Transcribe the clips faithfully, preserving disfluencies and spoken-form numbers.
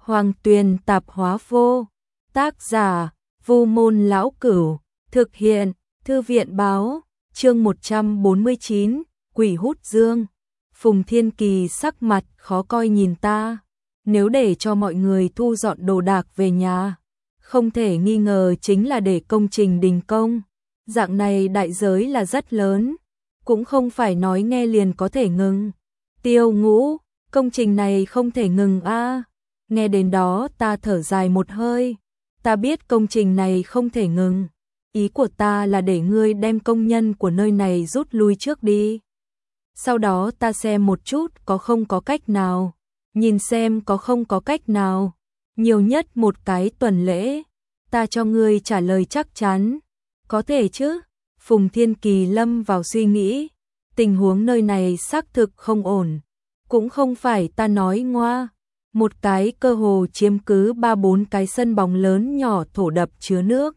Hoàng Tuyền Tạp Hóa Vô. Tác giả: Vu Môn Lão Cửu. Thực hiện: Thư viện Báo. Chương một trăm bốn mươi chín, Quỷ Hút Dương. Phùng Thiên Kỳ sắc mặt khó coi nhìn ta. Nếu để cho mọi người thu dọn đồ đạc về nhà, không thể nghi ngờ chính là để công trình đình công. Dạng này đại giới là rất lớn, cũng không phải nói nghe liền có thể ngừng. Tiêu Ngũ, công trình này không thể ngừng a. Nghe đến đó ta thở dài một hơi. Ta biết công trình này không thể ngừng. Ý của ta là để ngươi đem công nhân của nơi này rút lui trước đi. Sau đó ta xem một chút có không có cách nào. Nhìn xem có không có cách nào. Nhiều nhất một cái tuần lễ. Ta cho ngươi trả lời chắc chắn. Có thể chứ? Phùng Thiên Kỳ lâm vào suy nghĩ. Tình huống nơi này xác thực không ổn. Cũng không phải ta nói ngoa. Một cái cơ hồ chiếm cứ ba bốn cái sân bóng lớn nhỏ thổ đập chứa nước.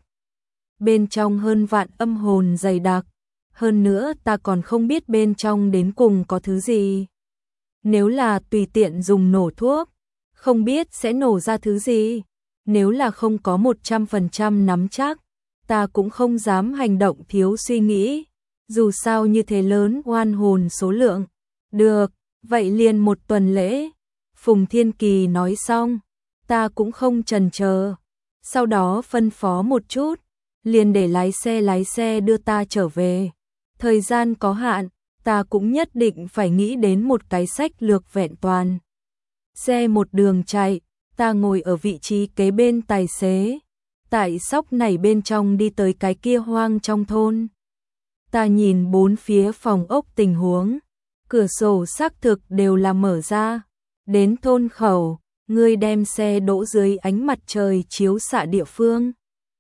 Bên trong hơn vạn âm hồn dày đặc. Hơn nữa ta còn không biết bên trong đến cùng có thứ gì. Nếu là tùy tiện dùng nổ thuốc, không biết sẽ nổ ra thứ gì. Nếu là không có một trăm phần trăm nắm chắc, ta cũng không dám hành động thiếu suy nghĩ. Dù sao như thế lớn oan hồn số lượng. Được, vậy liền một tuần lễ. Phùng Thiên Kỳ nói xong, ta cũng không chần chờ. Sau đó phân phó một chút, liền để lái xe lái xe đưa ta trở về. Thời gian có hạn, ta cũng nhất định phải nghĩ đến một cái sách lược vẹn toàn. Xe một đường chạy, ta ngồi ở vị trí kế bên tài xế. Tại sóc này bên trong đi tới cái kia hoang trong thôn. Ta nhìn bốn phía phòng ốc tình huống, cửa sổ xác thực đều là mở ra. Đến thôn khẩu, ngươi đem xe đỗ dưới ánh mặt trời chiếu xạ địa phương.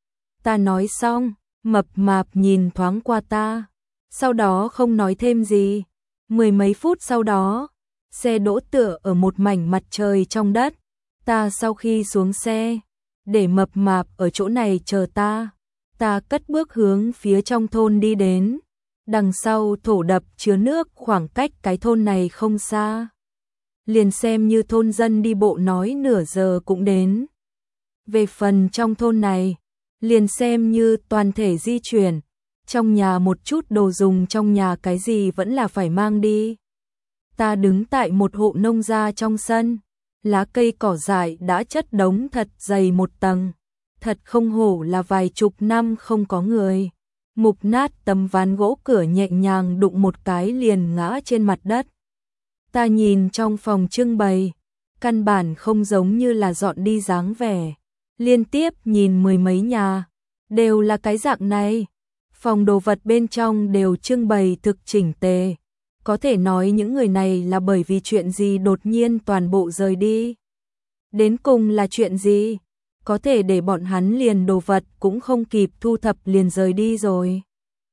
Ta nói xong, mập mạp nhìn thoáng qua ta, sau đó không nói thêm gì. Mười mấy phút sau đó, xe đỗ tựa ở một mảnh mặt trời trong đất. Ta sau khi xuống xe, để mập mạp ở chỗ này chờ ta. Ta cất bước hướng phía trong thôn đi đến. Đằng sau thổ đập chứa nước khoảng cách cái thôn này không xa. Liền xem như thôn dân đi bộ nói nửa giờ cũng đến. Về phần trong thôn này, liền xem như toàn thể di chuyển. Trong nhà một chút đồ dùng trong nhà cái gì vẫn là phải mang đi. Ta đứng tại một hộ nông gia trong sân. Lá cây cỏ dại đã chất đống thật dày một tầng. Thật không hổ là vài chục năm không có người. Mục nát tấm ván gỗ cửa nhẹ nhàng đụng một cái liền ngã trên mặt đất. Ta nhìn trong phòng trưng bày, căn bản không giống như là dọn đi dáng vẻ. Liên tiếp nhìn mười mấy nhà, đều là cái dạng này. Phòng đồ vật bên trong đều trưng bày thực chỉnh tề. Có thể nói những người này là bởi vì chuyện gì đột nhiên toàn bộ rời đi. Đến cùng là chuyện gì? Có thể để bọn hắn liền đồ vật cũng không kịp thu thập liền rời đi rồi.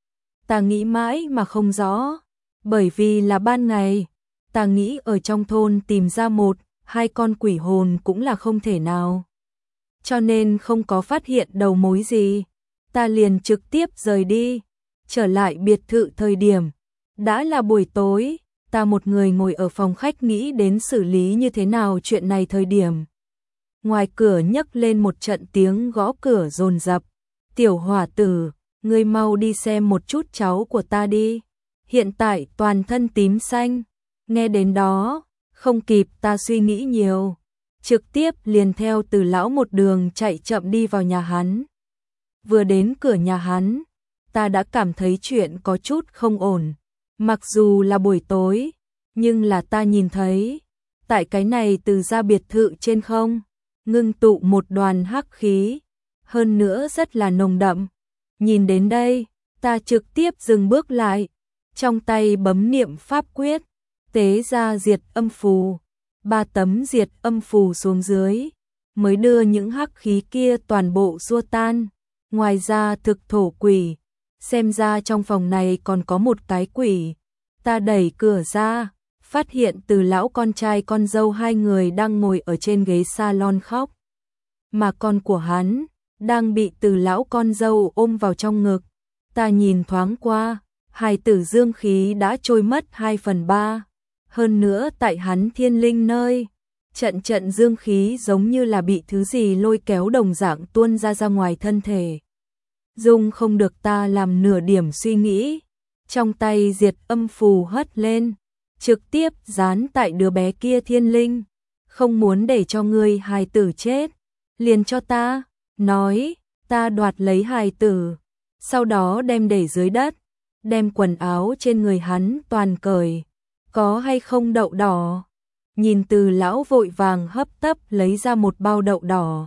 Ta nghĩ mãi mà không rõ, bởi vì là ban ngày. Ta nghĩ ở trong thôn tìm ra một, hai con quỷ hồn cũng là không thể nào. Cho nên không có phát hiện đầu mối gì. Ta liền trực tiếp rời đi. Trở lại biệt thự thời điểm. Đã là buổi tối. Ta một người ngồi ở phòng khách nghĩ đến xử lý như thế nào chuyện này thời điểm. Ngoài cửa nhấc lên một trận tiếng gõ cửa dồn dập. Tiểu hỏa tử, ngươi mau đi xem một chút cháu của ta đi. Hiện tại toàn thân tím xanh. Nghe đến đó, không kịp ta suy nghĩ nhiều, trực tiếp liền theo Từ lão một đường chạy chậm đi vào nhà hắn. Vừa đến cửa nhà hắn, ta đã cảm thấy chuyện có chút không ổn. Mặc dù là buổi tối, nhưng là ta nhìn thấy, tại cái này từ ra biệt thự trên không, ngưng tụ một đoàn hắc khí, hơn nữa rất là nồng đậm. Nhìn đến đây, ta trực tiếp dừng bước lại, trong tay bấm niệm pháp quyết. Tế ra diệt âm phù, ba tấm diệt âm phù xuống dưới, mới đưa những hắc khí kia toàn bộ xua tan. Ngoài ra thực thổ quỷ, xem ra trong phòng này còn có một cái quỷ. Ta đẩy cửa ra, phát hiện Từ lão con trai con dâu hai người đang ngồi ở trên ghế salon khóc. Mà con của hắn, đang bị Từ lão con dâu ôm vào trong ngực. Ta nhìn thoáng qua, hài tử dương khí đã trôi mất hai phần ba. Hơn nữa tại hắn thiên linh nơi, trận trận dương khí giống như là bị thứ gì lôi kéo đồng dạng tuôn ra ra ngoài thân thể. Dung không được ta làm nửa điểm suy nghĩ, trong tay diệt âm phù hất lên, trực tiếp dán tại đứa bé kia thiên linh, không muốn để cho ngươi hài tử chết, liền cho ta, nói, ta đoạt lấy hài tử, sau đó đem để dưới đất, đem quần áo trên người hắn toàn cởi, có hay không đậu đỏ, nhìn Từ lão vội vàng hấp tấp lấy ra một bao đậu đỏ.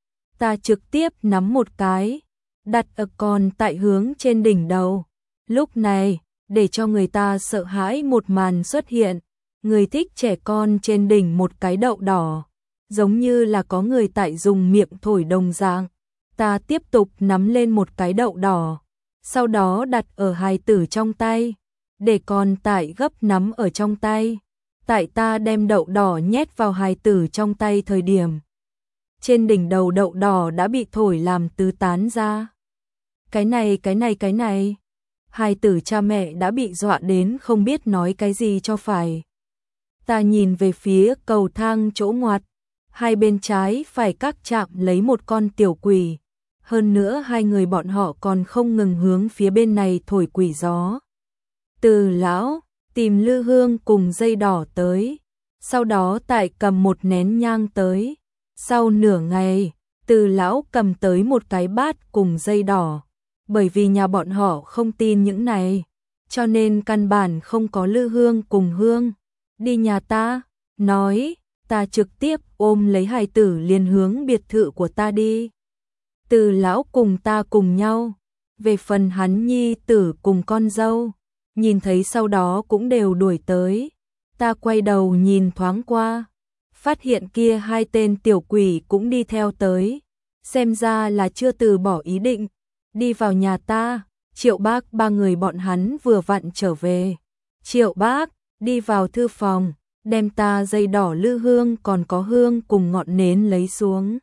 Ta trực tiếp nắm một cái, đặt ở con tại hướng trên đỉnh đầu, lúc này, để cho người ta sợ hãi một màn xuất hiện, người thích trẻ con trên đỉnh một cái đậu đỏ, giống như là có người tại dùng miệng thổi đồng dạng. Ta tiếp tục nắm lên một cái đậu đỏ, sau đó đặt ở hài tử trong tay, để con tại gấp nắm ở trong tay. Tại ta đem đậu đỏ nhét vào hài tử trong tay thời điểm, trên đỉnh đầu đậu đỏ đã bị thổi làm tứ tán ra. Cái này, cái này, cái này. Hài tử cha mẹ đã bị dọa đến không biết nói cái gì cho phải. Ta nhìn về phía cầu thang chỗ ngoặt, hai bên trái phải các chạm lấy một con tiểu quỷ. Hơn nữa hai người bọn họ còn không ngừng hướng phía bên này thổi quỷ gió. Từ lão tìm lư hương cùng dây đỏ tới, sau đó tại cầm một nén nhang tới. Sau nửa ngày, Từ lão cầm tới một cái bát cùng dây đỏ. Bởi vì nhà bọn họ không tin những này, cho nên căn bản không có lư hương cùng hương. Đi nhà ta, nói, ta trực tiếp ôm lấy hài tử liền hướng biệt thự của ta đi. Từ lão cùng ta cùng nhau, về phần hắn nhi tử cùng con dâu, nhìn thấy sau đó cũng đều đuổi tới. Ta quay đầu nhìn thoáng qua, phát hiện kia hai tên tiểu quỷ cũng đi theo tới, xem ra là chưa từ bỏ ý định. Đi vào nhà ta, Triệu Bác ba người bọn hắn vừa vặn trở về. Triệu Bác đi vào thư phòng, đem ta dây đỏ lư hương còn có hương cùng ngọn nến lấy xuống.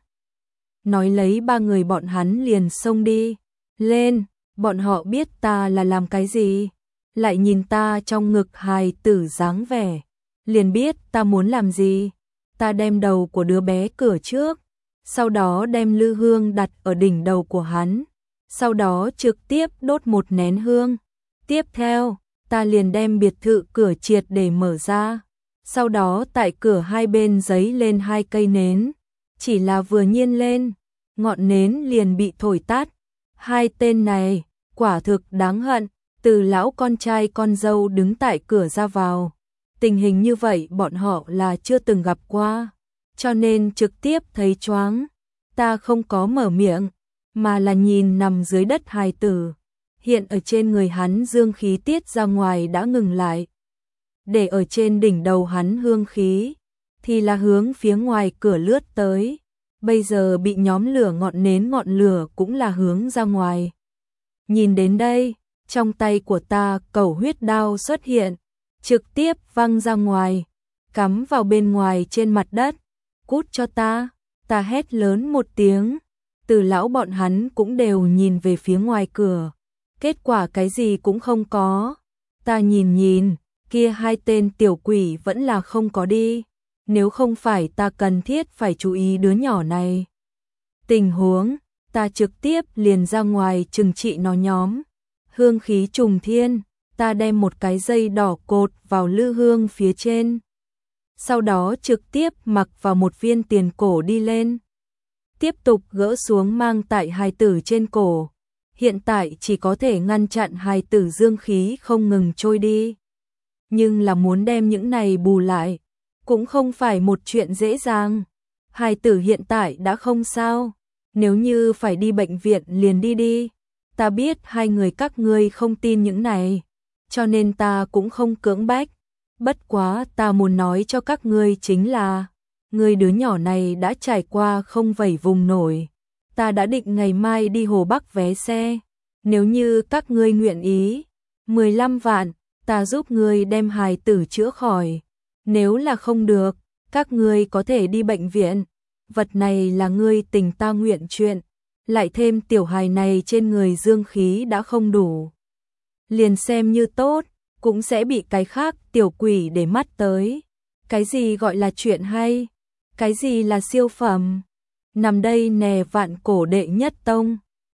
Nói lấy ba người bọn hắn liền xông đi. Lên, bọn họ biết ta là làm cái gì. Lại nhìn ta trong ngực hài tử dáng vẻ. Liền biết ta muốn làm gì. Ta đem đầu của đứa bé cửa trước. Sau đó đem lư hương đặt ở đỉnh đầu của hắn. Sau đó trực tiếp đốt một nén hương. Tiếp theo, ta liền đem biệt thự cửa triệt để mở ra. Sau đó tại cửa hai bên giấy lên hai cây nến. Chỉ là vừa nhiên lên, ngọn nến liền bị thổi tắt. Hai tên này, quả thực đáng hận. Từ lão con trai con dâu đứng tại cửa ra vào. Tình hình như vậy bọn họ là chưa từng gặp qua. Cho nên trực tiếp thấy choáng. Ta không có mở miệng, mà là nhìn nằm dưới đất hài tử. Hiện ở trên người hắn dương khí tiết ra ngoài đã ngừng lại. Để ở trên đỉnh đầu hắn hương khí, thì là hướng phía ngoài cửa lướt tới. Bây giờ bị nhóm lửa ngọn nến ngọn lửa cũng là hướng ra ngoài. Nhìn đến đây, trong tay của ta cẩu huyết đao xuất hiện, trực tiếp văng ra ngoài, cắm vào bên ngoài trên mặt đất. Cút cho ta, ta hét lớn một tiếng. Từ lão bọn hắn cũng đều nhìn về phía ngoài cửa. Kết quả cái gì cũng không có. Ta nhìn nhìn, kia hai tên tiểu quỷ vẫn là không có đi. Nếu không phải ta cần thiết phải chú ý đứa nhỏ này. Tình huống, ta trực tiếp liền ra ngoài trừng trị nó nhóm. Hương khí trùng thiên, ta đem một cái dây đỏ cột vào lư hương phía trên. Sau đó trực tiếp mặc vào một viên tiền cổ đi lên. Tiếp tục gỡ xuống mang tại hài tử trên cổ. Hiện tại chỉ có thể ngăn chặn hài tử dương khí không ngừng trôi đi. Nhưng là muốn đem những này bù lại, cũng không phải một chuyện dễ dàng. Hài tử hiện tại đã không sao. Nếu như phải đi bệnh viện liền đi đi. Ta biết hai người các ngươi không tin những này, cho nên ta cũng không cưỡng bách. Bất quá ta muốn nói cho các ngươi chính là, người đứa nhỏ này đã trải qua không vẩy vùng nổi. Ta đã định ngày mai đi Hồ Bắc vé xe. Nếu như các ngươi nguyện ý, mười lăm vạn, ta giúp ngươi đem hài tử chữa khỏi. Nếu là không được, các ngươi có thể đi bệnh viện. Vật này là ngươi tình ta nguyện chuyện. Lại thêm tiểu hài này trên người dương khí đã không đủ. Liền xem như tốt, cũng sẽ bị cái khác tiểu quỷ để mắt tới. Cái gì gọi là chuyện hay? Cái gì là siêu phẩm? Nằm đây nè vạn cổ đệ nhất tông.